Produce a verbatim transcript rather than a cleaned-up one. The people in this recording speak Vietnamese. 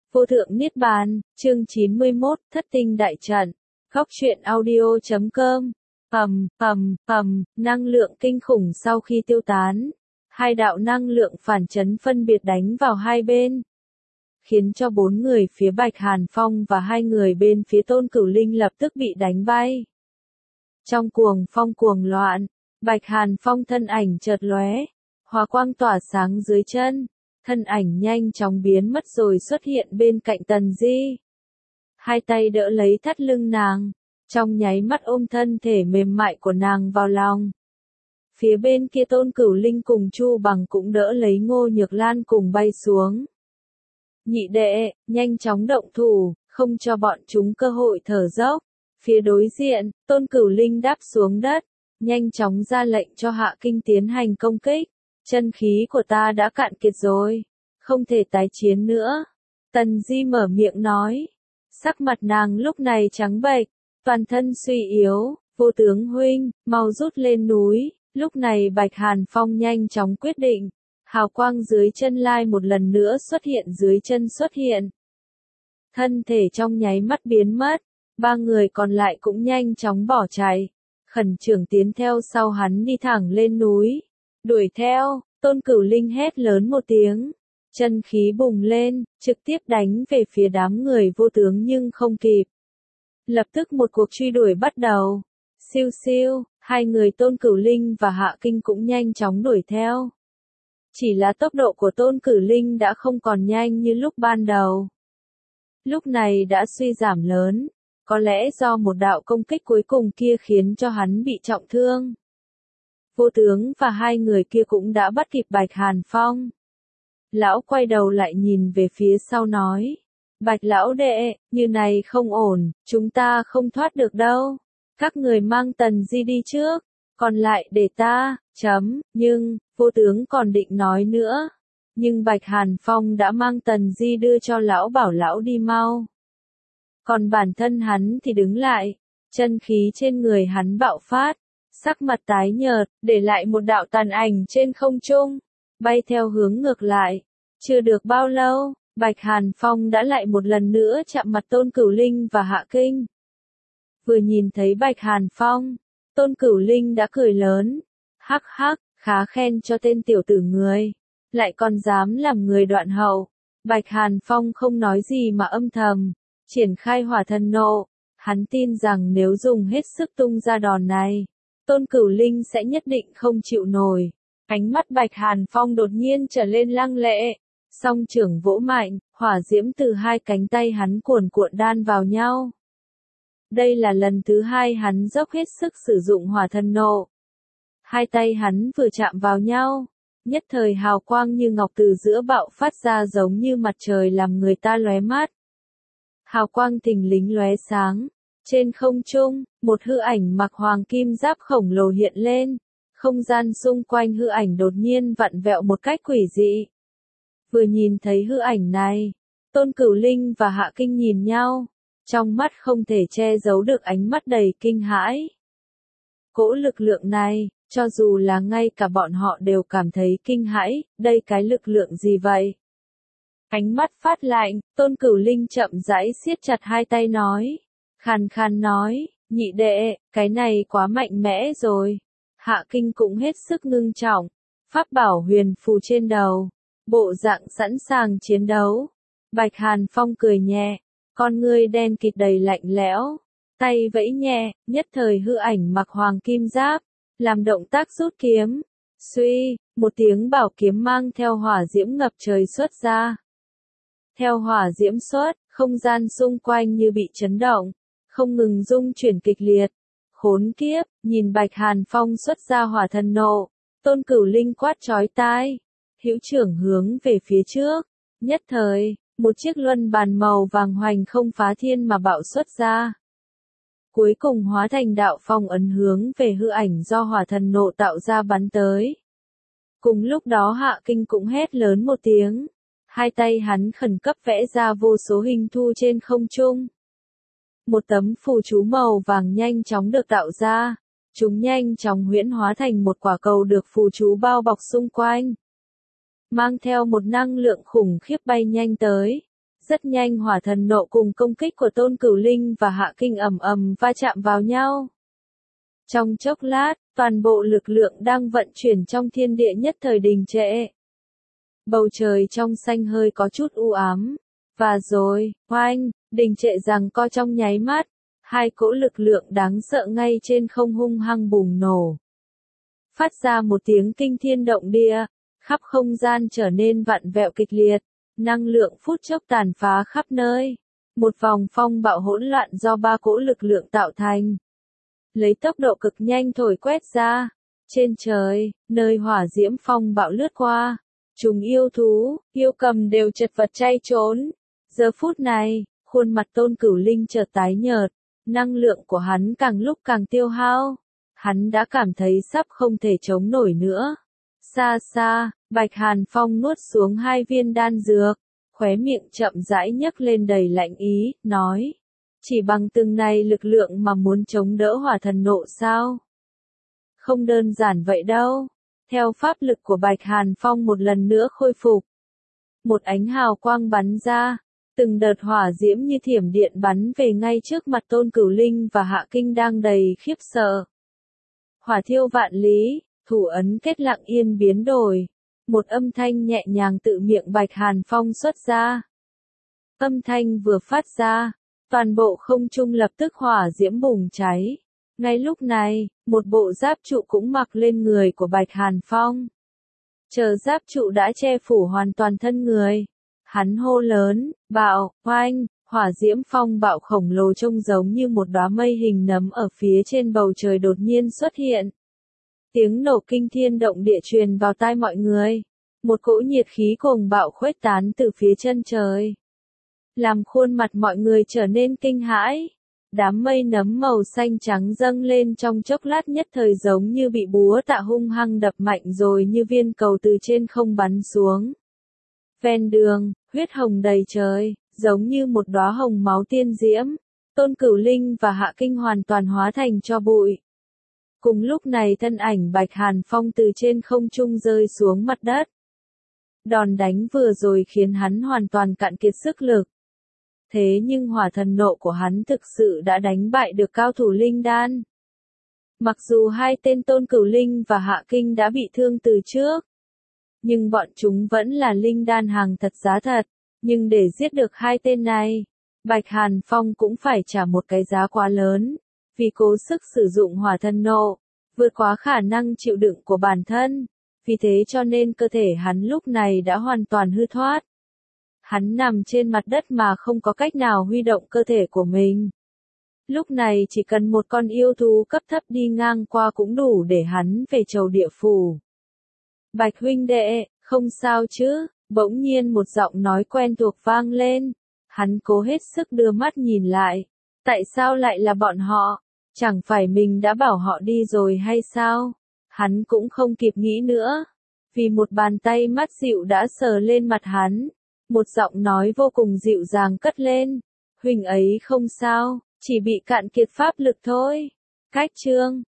Vô thượng Niết Bàn, chương chín mươi mốt, Thất tinh đại trận. Góc truyện audio chấm com. Ầm, ầm, ầm, năng lượng kinh khủng sau khi tiêu tán, hai đạo năng lượng phản chấn phân biệt đánh vào hai bên, khiến cho bốn người phía Bạch Hàn Phong và hai người bên phía Tôn Cửu Linh lập tức bị đánh bay. Trong cuồng phong cuồng loạn, Bạch Hàn Phong thân ảnh chợt lóe, hỏa quang tỏa sáng dưới chân, thân ảnh nhanh chóng biến mất rồi xuất hiện bên cạnh Tần Di. Hai tay đỡ lấy thắt lưng nàng, trong nháy mắt ôm thân thể mềm mại của nàng vào lòng. Phía bên kia Tôn Cửu Linh cùng Chu Bằng cũng đỡ lấy Ngô Nhược Lan cùng bay xuống. Nhị đệ, nhanh chóng động thủ, không cho bọn chúng cơ hội thở dốc. Phía đối diện, Tôn Cửu Linh đáp xuống đất, nhanh chóng ra lệnh cho Hạ Kinh tiến hành công kích. Chân khí của ta đã cạn kiệt rồi, không thể tái chiến nữa. Tần Di mở miệng nói. Sắc mặt nàng lúc này trắng bệch, toàn thân suy yếu. Vô tướng huynh, mau rút lên núi. Lúc này Bạch Hàn Phong nhanh chóng quyết định. Hào quang dưới chân lai một lần nữa xuất hiện dưới chân xuất hiện. Thân thể trong nháy mắt biến mất. Ba người còn lại cũng nhanh chóng bỏ chạy. Khẩn trưởng tiến theo sau hắn đi thẳng lên núi. Đuổi theo, Tôn Cửu Linh hét lớn một tiếng. Chân khí bùng lên, trực tiếp đánh về phía đám người vô tướng nhưng không kịp. Lập tức một cuộc truy đuổi bắt đầu. Siêu siêu, hai người Tôn Cửu Linh và Hạ Kinh cũng nhanh chóng đuổi theo. Chỉ là tốc độ của Tôn Cửu Linh đã không còn nhanh như lúc ban đầu. Lúc này đã suy giảm lớn, có lẽ do một đạo công kích cuối cùng kia khiến cho hắn bị trọng thương. Vô tướng và hai người kia cũng đã bắt kịp Bạch Hàn Phong. Lão quay đầu lại nhìn về phía sau nói. Bạch lão đệ, như này không ổn, chúng ta không thoát được đâu. Các người mang Tần Di đi trước, còn lại để ta, chấm, nhưng, vô tướng còn định nói nữa. Nhưng Bạch Hàn Phong đã mang Tần Di đưa cho lão bảo lão đi mau. Còn bản thân hắn thì đứng lại, chân khí trên người hắn bạo phát. Sắc mặt tái nhợt, để lại một đạo tàn ảnh trên không trung, bay theo hướng ngược lại. Chưa được bao lâu, Bạch Hàn Phong đã lại một lần nữa chạm mặt Tôn Cửu Linh và Hạ Kinh. Vừa nhìn thấy Bạch Hàn Phong, Tôn Cửu Linh đã cười lớn. Hắc hắc, khá khen cho tên tiểu tử người. Lại còn dám làm người đoạn hậu. Bạch Hàn Phong không nói gì mà âm thầm, triển khai hỏa thần nộ. Hắn tin rằng nếu dùng hết sức tung ra đòn này, Tôn Cửu Linh sẽ nhất định không chịu nổi. Ánh mắt Bạch Hàn Phong đột nhiên trở lên lăng lệ. Song trưởng vỗ mạnh, hỏa diễm từ hai cánh tay hắn cuồn cuộn đan vào nhau. Đây là lần thứ hai hắn dốc hết sức sử dụng hỏa thần nộ. Hai tay hắn vừa chạm vào nhau, nhất thời hào quang như ngọc từ giữa bạo phát ra giống như mặt trời làm người ta lóe mắt. Hào quang thình lình lóe sáng. Trên không trung, một hư ảnh mặc hoàng kim giáp khổng lồ hiện lên. Không gian xung quanh hư ảnh đột nhiên vặn vẹo một cách quỷ dị. Vừa nhìn thấy hư ảnh này, Tôn Cửu Linh và Hạ Kinh nhìn nhau, trong mắt không thể che giấu được ánh mắt đầy kinh hãi. Cỗ lực lượng này, cho dù là ngay cả bọn họ đều cảm thấy kinh hãi, đây cái lực lượng gì vậy? Ánh mắt phát lạnh, Tôn Cửu Linh chậm rãi siết chặt hai tay nói, khàn khàn nói, nhị đệ, cái này quá mạnh mẽ rồi. Hạ Kinh cũng hết sức ngưng trọng, pháp bảo huyền phù trên đầu, bộ dạng sẵn sàng chiến đấu. Bạch Hàn Phong cười nhẹ, con ngươi đen kịt đầy lạnh lẽo, tay vẫy nhẹ, nhất thời hư ảnh mặc hoàng kim giáp, làm động tác rút kiếm. Suy, một tiếng bảo kiếm mang theo hỏa diễm ngập trời xuất ra. Theo hỏa diễm xuất, không gian xung quanh như bị chấn động, không ngừng rung chuyển kịch liệt. Khốn kiếp, nhìn Bạch Hàn Phong xuất ra hỏa thần nộ, Tôn Cửu Linh quát chói tai, hữu trưởng hướng về phía trước, nhất thời, một chiếc luân bàn màu vàng hoành không phá thiên mà bạo xuất ra. Cuối cùng hóa thành đạo phong ấn hướng về hư ảnh do hỏa thần nộ tạo ra bắn tới. Cùng lúc đó Hạ Kinh cũng hét lớn một tiếng, hai tay hắn khẩn cấp vẽ ra vô số hình thu trên không trung. Một tấm phù chú màu vàng nhanh chóng được tạo ra, chúng nhanh chóng huyễn hóa thành một quả cầu được phù chú bao bọc xung quanh. Mang theo một năng lượng khủng khiếp bay nhanh tới, Rất nhanh hỏa thần nộ cùng công kích của Tôn Cửu Linh và Hạ Kinh ầm ầm va chạm vào nhau. Trong chốc lát, toàn bộ lực lượng đang vận chuyển trong thiên địa nhất thời đình trệ. Bầu trời trong xanh hơi có chút u ám. Và rồi, oanh, đình trệ rằng co trong nháy mắt. Hai cỗ lực lượng đáng sợ ngay trên không hung hăng bùng nổ. Phát ra một tiếng kinh thiên động địa, khắp không gian trở nên vặn vẹo kịch liệt. Năng lượng phút chốc tàn phá khắp nơi. Một vòng phong bạo hỗn loạn do ba cỗ lực lượng tạo thành. Lấy tốc độ cực nhanh thổi quét ra. Trên trời, nơi hỏa diễm phong bạo lướt qua. Chúng yêu thú, yêu cầm đều chật vật chay trốn. Giờ phút này, khuôn mặt Tôn Cửu Linh chợt tái nhợt. Năng lượng của hắn càng lúc càng tiêu hao. Hắn đã cảm thấy sắp không thể chống nổi nữa. Xa xa, Bạch Hàn Phong nuốt xuống hai viên đan dược, khóe miệng chậm rãi nhấc lên đầy lạnh ý, nói. Chỉ bằng từng này lực lượng mà muốn chống đỡ hỏa thần nộ sao? Không đơn giản vậy đâu. Theo pháp lực của Bạch Hàn Phong một lần nữa khôi phục. Một ánh hào quang bắn ra, từng đợt hỏa diễm như thiểm điện bắn về ngay trước mặt Tôn Cửu Linh và Hạ Kinh đang đầy khiếp sợ. Hỏa thiêu vạn lý, thủ ấn kết lặng yên biến đổi. Một âm thanh nhẹ nhàng tự miệng Bạch Hàn Phong xuất ra. Âm thanh vừa phát ra, toàn bộ không trung lập tức hỏa diễm bùng cháy. Ngay lúc này, một bộ giáp trụ cũng mặc lên người của Bạch Hàn Phong. Chờ giáp trụ đã che phủ hoàn toàn thân người. Hắn hô lớn, bạo, oanh, hỏa diễm phong bạo khổng lồ trông giống như một đóa mây hình nấm ở phía trên bầu trời đột nhiên xuất hiện. Tiếng nổ kinh thiên động địa truyền vào tai mọi người. Một cỗ nhiệt khí cuồng bạo khuếch tán từ phía chân trời. Làm khuôn mặt mọi người trở nên kinh hãi. Đám mây nấm màu xanh trắng dâng lên trong chốc lát nhất thời giống như bị búa tạ hung hăng đập mạnh rồi như viên cầu từ trên không bắn xuống. Ven đường, huyết hồng đầy trời, giống như một đóa hồng máu tiên diễm. Tôn Cửu Linh và Hạ Kinh hoàn toàn hóa thành tro bụi. Cùng lúc này thân ảnh Bạch Hàn Phong từ trên không trung rơi xuống mặt đất. Đòn đánh vừa rồi khiến hắn hoàn toàn cạn kiệt sức lực. Thế nhưng hỏa thần nộ của hắn thực sự đã đánh bại được cao thủ linh đan. Mặc dù hai tên Tôn Cửu Linh và Hạ Kinh đã bị thương từ trước. Nhưng bọn chúng vẫn là linh đan hàng thật giá thật. Nhưng để giết được hai tên này, Bạch Hàn Phong cũng phải trả một cái giá quá lớn. Vì cố sức sử dụng hỏa thần nộ, vượt quá khả năng chịu đựng của bản thân. Vì thế cho nên cơ thể hắn lúc này đã hoàn toàn hư thoát. Hắn nằm trên mặt đất mà không có cách nào huy động cơ thể của mình. Lúc này chỉ cần một con yêu thú cấp thấp đi ngang qua cũng đủ để hắn về chầu địa phủ. Bạch huynh đệ, không sao chứ? Bỗng nhiên một giọng nói quen thuộc vang lên. Hắn cố hết sức đưa mắt nhìn lại. Tại sao lại là bọn họ? Chẳng phải mình đã bảo họ đi rồi hay sao? Hắn cũng không kịp nghĩ nữa. Vì một bàn tay mát dịu đã sờ lên mặt hắn. Một giọng nói vô cùng dịu dàng cất lên. Huynh ấy không sao, chỉ bị cạn kiệt pháp lực thôi. Cách chương